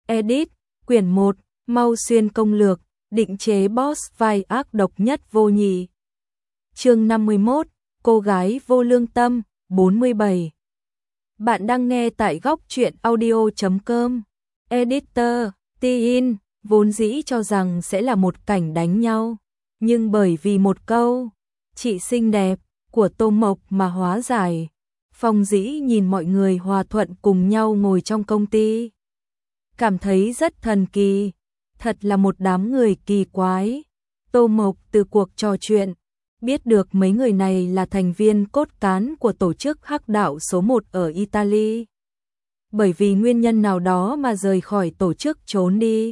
Edit, quyển 1, Mau Xuyên công lược, định chế boss vai ác độc nhất vô nhị. Chương 51, cô gái vô lương tâm, 47. Bạn đang nghe tại góc truyện audio.com. Editor, Tin, vốn dĩ cho rằng sẽ là một cảnh đánh nhau, nhưng bởi vì một câu, chị xinh đẹp, của Tô Mộc mà hóa giải. Phong Dĩ nhìn mọi người hòa thuận cùng nhau ngồi trong công ty. Cảm thấy rất thần kỳ, thật là một đám người kỳ quái. Tô Mộc từ cuộc trò chuyện, biết được mấy người này là thành viên cốt cán của tổ chức Hắc đạo số 1 ở Italy. Bởi vì nguyên nhân nào đó mà rời khỏi tổ chức trốn đi.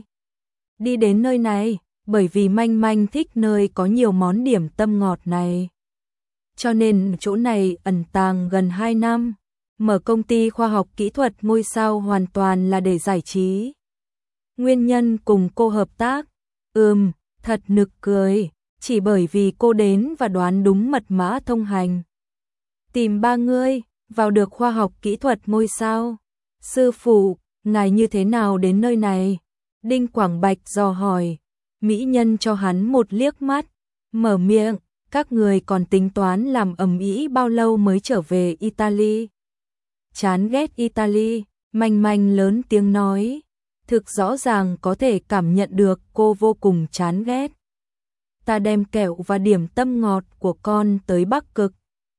Đi đến nơi này, bởi vì Manh Manh thích nơi có nhiều món điểm tâm ngọt này. Cho nên chỗ này ẩn tàng gần 2 năm, mở công ty khoa học kỹ thuật ngôi sao hoàn toàn là để giải trí. Nguyên nhân cùng cô hợp tác, thật nực cười, chỉ bởi vì cô đến và đoán đúng mật mã thông hành. Tìm ba người, vào được khoa học kỹ thuật ngôi sao. Sư phụ, ngài như thế nào đến nơi này? Đinh Quảng Bạch dò hỏi, mỹ nhân cho hắn một liếc mắt, mở miệng. Các người còn tính toán làm ầm ĩ bao lâu mới trở về Italy? Chán ghét Italy, Manh Manh lớn tiếng nói. Thực rõ ràng có thể cảm nhận được cô vô cùng chán ghét. Ta đem kẹo và điểm tâm ngọt của con tới Bắc Cực.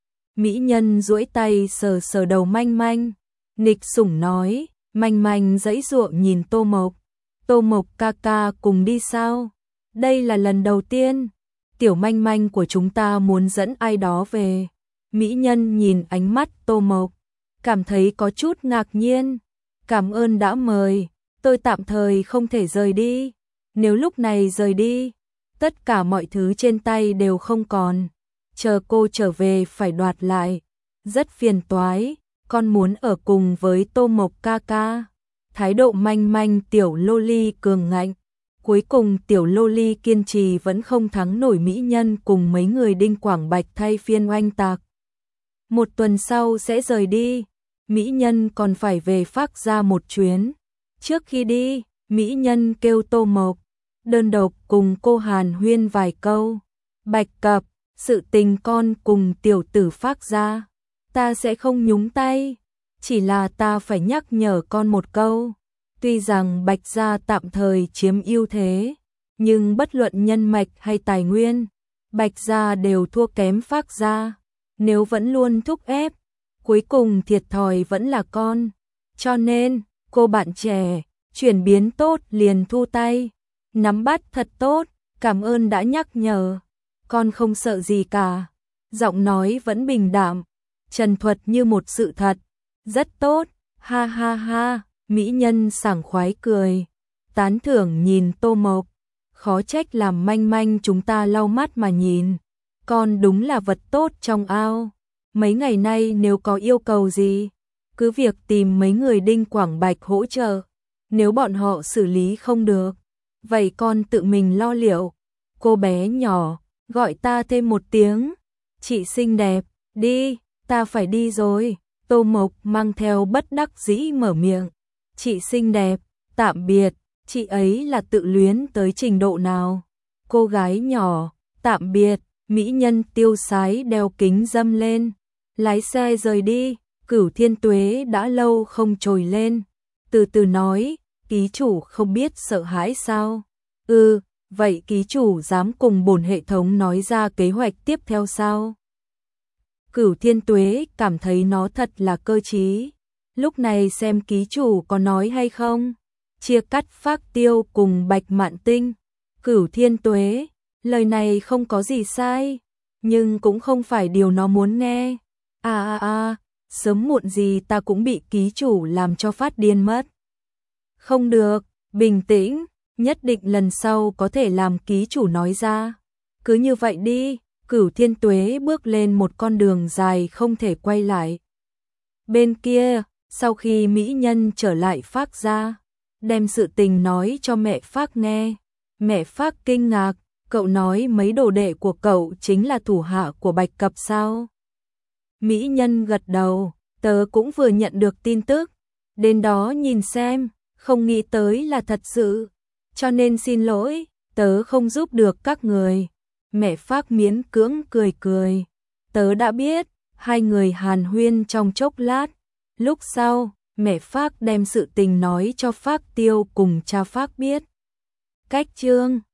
Mỹ nhân duỗi tay sờ sờ đầu Manh Manh. Nịch sủng nói, Manh Manh giãy giụa nhìn Tô Mộc. Tô Mộc ca ca cùng đi sao? Đây là lần đầu tiên. Tiểu Manh Manh của chúng ta muốn dẫn ai đó về. Mỹ nhân nhìn ánh mắt Tô Mộc, cảm thấy có chút ngạc nhiên. Cảm ơn đã mời, tôi tạm thời không thể rời đi. Nếu lúc này rời đi, tất cả mọi thứ trên tay đều không còn. Chờ cô trở về phải đoạt lại. Rất phiền toái, con muốn ở cùng với Tô Mộc ca ca. Thái độ Manh Manh tiểu loli cường ngạnh. Cuối cùng tiểu loli kiên trì vẫn không thắng nổi mỹ nhân cùng mấy người Đinh Quảng Bạch thay phiên oanh tạc. Một tuần sau sẽ rời đi, mỹ nhân còn phải về Phác ra một chuyến. Trước khi đi, mỹ nhân kêu Tô Mộc, đơn độc cùng cô Hàn huyên vài câu. Bạch Cập, sự tình con cùng tiểu tử Phác ra, ta sẽ không nhúng tay, chỉ là ta phải nhắc nhở con một câu. Tuy rằng Bạch gia tạm thời chiếm ưu thế, nhưng bất luận nhân mạch hay tài nguyên, Bạch gia đều thua kém Phác gia. Nếu vẫn luôn thúc ép, cuối cùng thiệt thòi vẫn là con. Cho nên, cô bạn trẻ, chuyển biến tốt liền thu tay. Nắm bắt thật tốt, cảm ơn đã nhắc nhở. Con không sợ gì cả. Giọng nói vẫn bình đạm, trần thuật như một sự thật. Rất tốt, ha ha ha. Mỹ nhân sảng khoái cười, tán thưởng nhìn Tô Mộc, khó trách làm Manh Manh chúng ta lau mắt mà nhìn, con đúng là vật tốt trong ao. Mấy ngày nay nếu có yêu cầu gì, cứ việc tìm mấy người Đinh Quảng Bạch hỗ trợ, nếu bọn họ xử lý không được, vậy con tự mình lo liệu. Cô bé nhỏ, gọi ta thêm một tiếng, chị xinh đẹp, đi, ta phải đi rồi. Tô Mộc mang theo bất đắc dĩ mở miệng. Chị xinh đẹp, tạm biệt, chị ấy là tự luyến tới trình độ nào? Cô gái nhỏ, tạm biệt, mỹ nhân tiêu sái đeo kính râm lên, lái xe rời đi. Cửu Thiên Tuế đã lâu không trồi lên, từ từ nói, ký chủ không biết sợ hãi sao? Vậy ký chủ dám cùng bổn hệ thống nói ra kế hoạch tiếp theo sao? Cửu Thiên Tuế cảm thấy nó thật là cơ trí. Lúc này xem ký chủ có nói hay không. Chia cắt Phác Tiêu cùng Bạch Mạn Tinh. Cửu Thiên Tuế, lời này không có gì sai, nhưng cũng không phải điều nó muốn nghe. Sớm muộn gì ta cũng bị ký chủ làm cho phát điên mất. Không được, bình tĩnh, nhất định lần sau có thể làm ký chủ nói ra. Cứ như vậy đi. Cửu Thiên Tuế bước lên một con đường dài không thể quay lại. Bên kia, sau khi mỹ nhân trở lại Phác gia, đem sự tình nói cho mẹ Phác nghe. Mẹ Phác kinh ngạc, cậu nói mấy đồ đệ của cậu chính là thủ hạ của Bạch Cập sao? Mỹ nhân gật đầu, tớ cũng vừa nhận được tin tức, đến đó nhìn xem. không nghĩ tới là thật sự, cho nên xin lỗi, tớ không giúp được các người. Mẹ Phác miễn cưỡng cười cười. Tớ đã biết, hai người hàn huyên trong chốc lát. Lúc sau, mẹ Phác đem sự tình nói cho Phác Tiêu cùng cha Phác biết. Cách chương